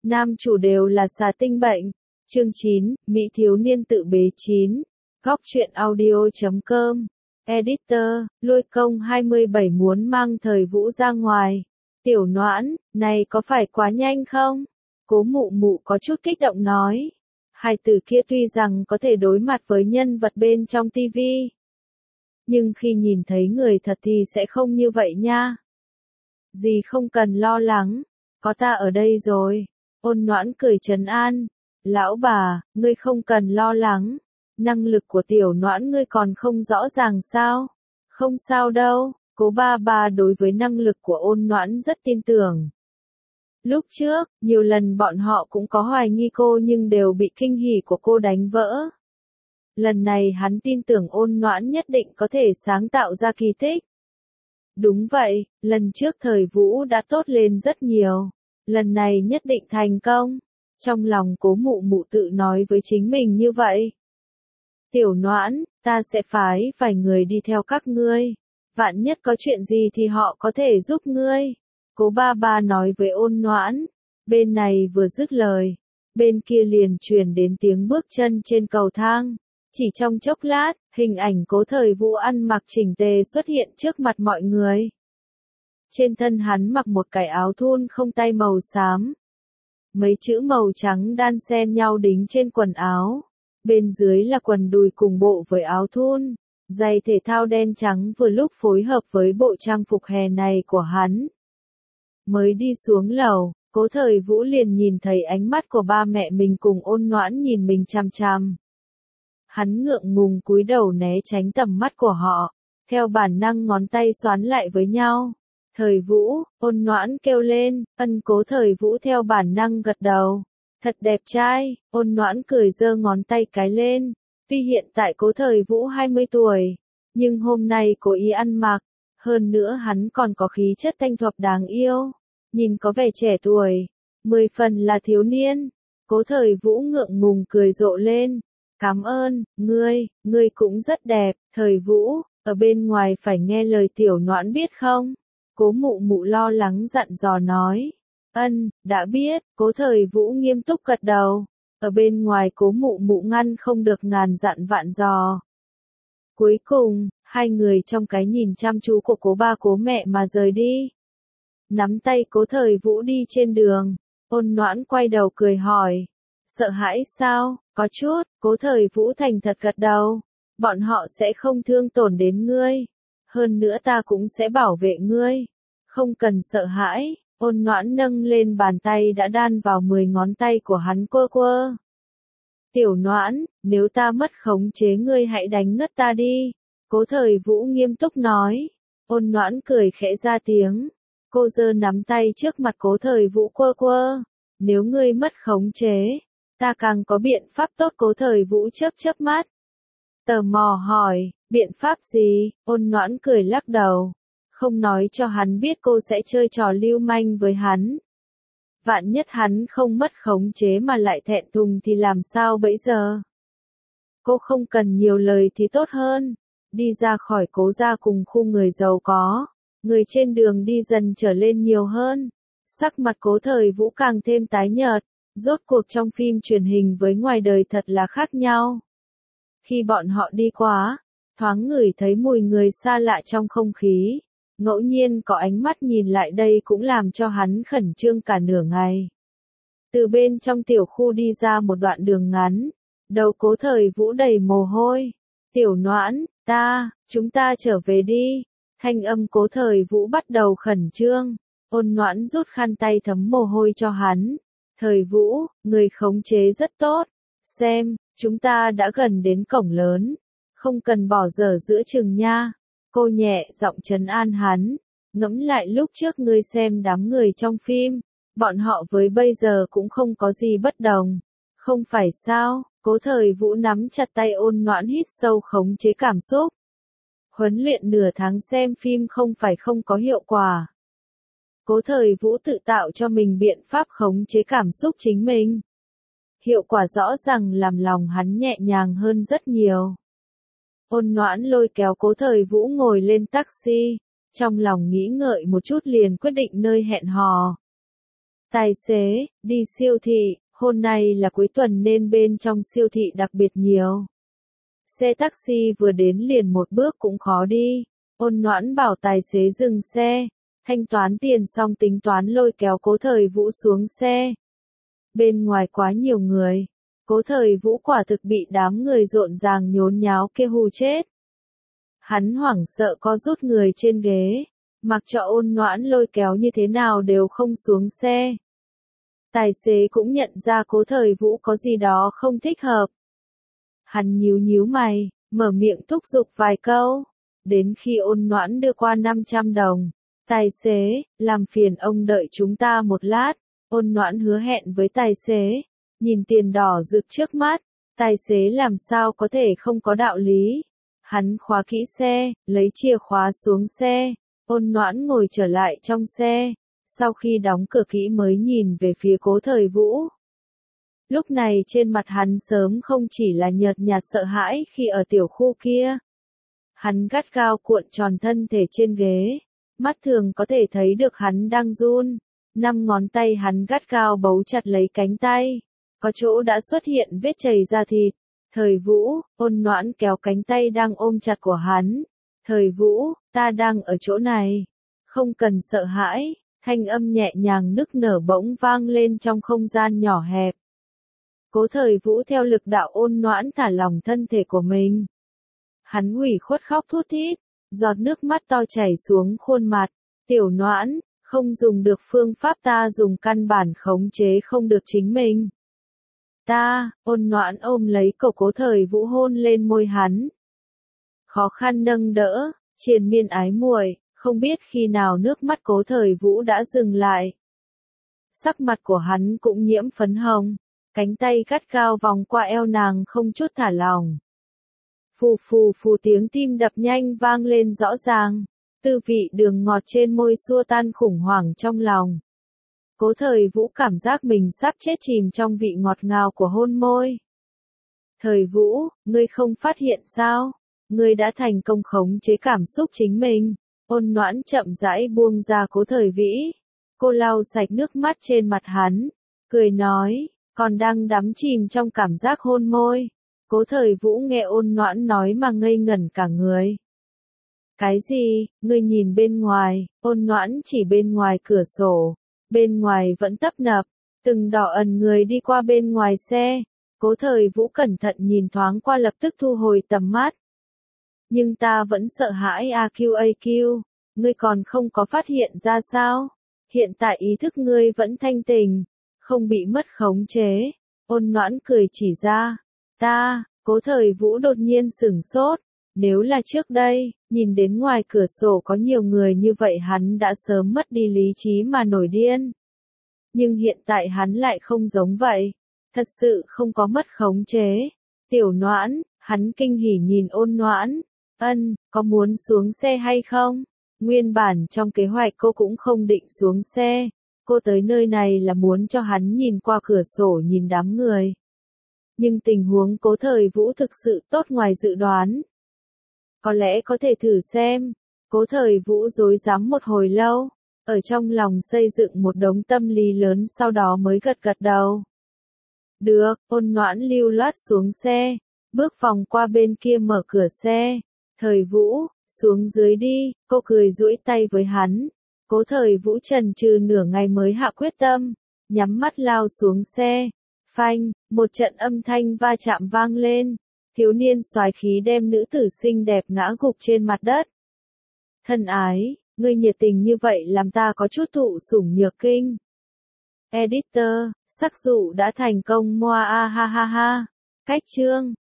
nam chủ đều là xà tinh bệnh. Chương 9, Mỹ thiếu niên tự bế 9. Góc truyện audio.com. Editor, Lôi Công 27 muốn mang Thời Vũ ra ngoài. Tiểu Noãn, này có phải quá nhanh không? Cố Mụ Mụ có chút kích động nói. Hai từ kia tuy rằng có thể đối mặt với nhân vật bên trong tivi, nhưng khi nhìn thấy người thật thì sẽ không như vậy nha. Dì không cần lo lắng, có ta ở đây rồi. Ôn Noãn cười trấn an. Lão bà, ngươi không cần lo lắng. Năng lực của Tiểu Noãn ngươi còn không rõ ràng sao? Không sao đâu, Cố ba ba đối với năng lực của Ôn Noãn rất tin tưởng. Lúc trước, nhiều lần bọn họ cũng có hoài nghi cô nhưng đều bị kinh hỉ của cô đánh vỡ. Lần này hắn tin tưởng Ôn Noãn nhất định có thể sáng tạo ra kỳ tích. Đúng vậy, lần trước Thời Vũ đã tốt lên rất nhiều. Lần này nhất định thành công. Trong lòng Cố Mụ Mụ tự nói với chính mình như vậy. Tiểu Noãn, ta sẽ phái vài người đi theo các ngươi. Vạn nhất có chuyện gì thì họ có thể giúp ngươi. Cố ba ba nói với Ôn Noãn. Bên này vừa dứt lời, bên kia liền truyền đến tiếng bước chân trên cầu thang. Chỉ trong chốc lát, hình ảnh Cố Thời Vũ ăn mặc chỉnh tề xuất hiện trước mặt mọi người. Trên thân hắn mặc một cái áo thun không tay màu xám. Mấy chữ màu trắng đan xen nhau đính trên quần áo. Bên dưới là quần đùi cùng bộ với áo thun. Giày thể thao đen trắng vừa lúc phối hợp với bộ trang phục hè này của hắn. Mới đi xuống lầu, Cố Thời Vũ liền nhìn thấy ánh mắt của ba mẹ mình cùng Ôn Noãn nhìn mình chằm chằm. Hắn ngượng ngùng cúi đầu né tránh tầm mắt của họ, theo bản năng ngón tay xoắn lại với nhau. Thời Vũ, Ôn Noãn kêu lên, Cố Thời Vũ theo bản năng gật đầu. Thật đẹp trai, Ôn Noãn cười giơ ngón tay cái lên. Tuy hiện tại Cố Thời Vũ 20 tuổi, nhưng hôm nay cố ý ăn mặc, hơn nữa hắn còn có khí chất thanh thuần đáng yêu, nhìn có vẻ trẻ tuổi, 10 phần là thiếu niên. Cố Thời Vũ ngượng ngùng cười rộ lên. Cảm ơn, ngươi cũng rất đẹp. Thời Vũ, ở bên ngoài phải nghe lời Tiểu Noãn biết không? Cố Mụ Mụ lo lắng dặn dò nói. Đã biết. Cố Thời Vũ nghiêm túc gật đầu. Ở bên ngoài Cố Mụ Mụ ngăn không được ngàn dặn vạn dò. Cuối cùng, hai người trong cái nhìn chăm chú của Cố ba Cố mẹ mà rời đi. Nắm tay Cố Thời Vũ đi trên đường, Ôn Noãn quay đầu cười hỏi. Sợ hãi sao? Có chút. Cố Thời Vũ thành thật gật đầu. Bọn họ sẽ không thương tổn đến ngươi. Hơn nữa ta cũng sẽ bảo vệ ngươi. Không cần sợ hãi. Ôn Noãn nâng lên bàn tay đã đan vào 10 ngón tay của hắn quơ quơ. Tiểu Noãn, nếu ta mất khống chế ngươi hãy đánh ngất ta đi. Cố Thời Vũ nghiêm túc nói. Ôn Noãn cười khẽ ra tiếng. Cô giơ nắm tay trước mặt Cố Thời Vũ quơ quơ. Nếu ngươi mất khống chế, ta càng có biện pháp tốt. Cố Thời Vũ chớp mắt. Tò mò hỏi, biện pháp gì? Ôn Noãn cười lắc đầu. Không nói cho hắn biết cô sẽ chơi trò lưu manh với hắn. Vạn nhất hắn không mất khống chế mà lại thẹn thùng thì làm sao bây giờ? Cô không cần nhiều lời thì tốt hơn. Đi ra khỏi Cố gia cùng khu người giàu có. Người trên đường đi dần trở lên nhiều hơn. Sắc mặt Cố Thời Vũ càng thêm tái nhợt. Rốt cuộc trong phim truyền hình với ngoài đời thật là khác nhau. Khi bọn họ đi qua, thoáng ngửi thấy mùi người xa lạ trong không khí. Ngẫu nhiên có ánh mắt nhìn lại đây cũng làm cho hắn khẩn trương cả nửa ngày. Từ bên trong tiểu khu đi ra một đoạn đường ngắn. Đầu Cố Thời Vũ đầy mồ hôi. Tiểu Noãn, chúng ta trở về đi. Thanh âm Cố Thời Vũ bắt đầu khẩn trương. Ôn Noãn rút khăn tay thấm mồ hôi cho hắn. Thời Vũ, người khống chế rất tốt. Xem, chúng ta đã gần đến cổng lớn. Không cần bỏ dở giữa chừng nha. Cô nhẹ giọng trấn an hắn. Ngẫm lại lúc trước ngươi xem đám người trong phim. Bọn họ với bây giờ cũng không có gì bất đồng. Không phải sao? Cố Thời Vũ nắm chặt tay Ôn Noãn hít sâu khống chế cảm xúc. Huấn luyện nửa tháng xem phim không phải không có hiệu quả. Cố Thời Vũ tự tạo cho mình biện pháp khống chế cảm xúc chính mình. Hiệu quả rõ ràng làm lòng hắn nhẹ nhàng hơn rất nhiều. Ôn Noãn lôi kéo Cố Thời Vũ ngồi lên taxi, trong lòng nghĩ ngợi một chút liền quyết định nơi hẹn hò. Tài xế, đi siêu thị, hôm nay là cuối tuần nên bên trong siêu thị đặc biệt nhiều. Xe taxi vừa đến liền một bước cũng khó đi. Ôn Noãn bảo tài xế dừng xe, thanh toán tiền xong tính toán lôi kéo Cố Thời Vũ xuống xe. Bên ngoài quá nhiều người, Cố Thời Vũ quả thực bị đám người rộn ràng nhốn nháo kia hù chết. Hắn hoảng sợ co rút người trên ghế, mặc cho Ôn Noãn lôi kéo như thế nào đều không xuống xe. Tài xế cũng nhận ra Cố Thời Vũ có gì đó không thích hợp. Hắn nhíu nhíu mày, mở miệng thúc giục vài câu. Đến khi Ôn Noãn đưa qua 500 đồng. Tài xế, làm phiền ông đợi chúng ta một lát. Ôn Noãn hứa hẹn với tài xế. Nhìn tiền đỏ rực trước mắt. Tài xế làm sao có thể không có đạo lý. Hắn khóa kỹ xe, lấy chìa khóa xuống xe. Ôn Noãn ngồi trở lại trong xe. Sau khi đóng cửa kỹ mới nhìn về phía Cố Thời Vũ. Lúc này trên mặt hắn sớm không chỉ là nhợt nhạt sợ hãi khi ở tiểu khu kia. Hắn gắt gao cuộn tròn thân thể trên ghế. Mắt thường có thể thấy được hắn đang run. 5 ngón tay hắn gắt gao bấu chặt lấy cánh tay. Có chỗ đã xuất hiện vết chảy da thịt. Thời Vũ, Ôn Noãn kéo cánh tay đang ôm chặt của hắn. Thời Vũ, ta đang ở chỗ này. Không cần sợ hãi. Thanh âm nhẹ nhàng nức nở bỗng vang lên trong không gian nhỏ hẹp. Cố Thời Vũ theo lực đạo Ôn Noãn thả lỏng thân thể của mình. Hắn ủy khuất khóc thút thít, giọt nước mắt to chảy xuống khuôn mặt. Tiểu Noãn, không dùng được phương pháp ta dùng căn bản khống chế không được chính mình. Ôn Noãn ôm lấy cổ Cố Thời Vũ hôn lên môi hắn. Khó khăn nâng đỡ, triền miên ái muội, không biết khi nào nước mắt Cố Thời Vũ đã dừng lại. Sắc mặt của hắn cũng nhiễm phấn hồng, cánh tay gắt gao vòng qua eo nàng không chút thả lỏng. Phù phù phù tiếng tim đập nhanh vang lên rõ ràng, tư vị đường ngọt trên môi xua tan khủng hoảng trong lòng. Cố Thời Vũ cảm giác mình sắp chết chìm trong vị ngọt ngào của hôn môi. Thời Vũ, ngươi không phát hiện sao? Ngươi đã thành công khống chế cảm xúc chính mình. Ôn Noãn chậm rãi buông ra Cố Thời Vĩ. Cô lau sạch nước mắt trên mặt hắn, cười nói, còn đang đắm chìm trong cảm giác hôn môi. Cố Thời Vũ nghe Ôn Noãn nói mà ngây ngẩn cả người. Cái gì? Ngươi nhìn bên ngoài? Ôn Noãn chỉ bên ngoài cửa sổ. Bên ngoài vẫn tấp nập, từng đỏ ẩn người đi qua bên ngoài xe. Cố Thời Vũ cẩn thận nhìn thoáng qua lập tức thu hồi tầm mắt. Nhưng ta vẫn sợ hãi AQ, ngươi còn không có phát hiện ra sao? Hiện tại ý thức ngươi vẫn thanh tỉnh, không bị mất khống chế. Ôn Noãn cười chỉ ra. Cố Thời Vũ đột nhiên sửng sốt. Nếu là trước đây, nhìn đến ngoài cửa sổ có nhiều người như vậy hắn đã sớm mất đi lý trí mà nổi điên. Nhưng hiện tại hắn lại không giống vậy. Thật sự không có mất khống chế. Tiểu Noãn, hắn kinh hỉ nhìn Ôn Noãn. Có muốn xuống xe hay không? Nguyên bản trong kế hoạch cô cũng không định xuống xe. Cô tới nơi này là muốn cho hắn nhìn qua cửa sổ nhìn đám người. Nhưng tình huống Cố Thời Vũ thực sự tốt ngoài dự đoán. Có lẽ có thể thử xem. Cố Thời Vũ rối rắm một hồi lâu, ở trong lòng xây dựng một đống tâm lý lớn sau đó mới gật gật đầu. Được, Ôn Noãn lưu loát xuống xe, bước vòng qua bên kia mở cửa xe. Thời Vũ, xuống dưới đi, cô cười duỗi tay với hắn. Cố Thời Vũ chần chừ nửa ngày mới hạ quyết tâm, nhắm mắt lao xuống xe. Phanh, một trận âm thanh va chạm vang lên. Thiếu niên soái khí đem nữ tử xinh đẹp ngã gục trên mặt đất. Thân ái, ngươi nhiệt tình như vậy làm ta có chút thụ sủng nhược kinh. Editor, sắc dụ đã thành công moa ha ha ha. Cách chương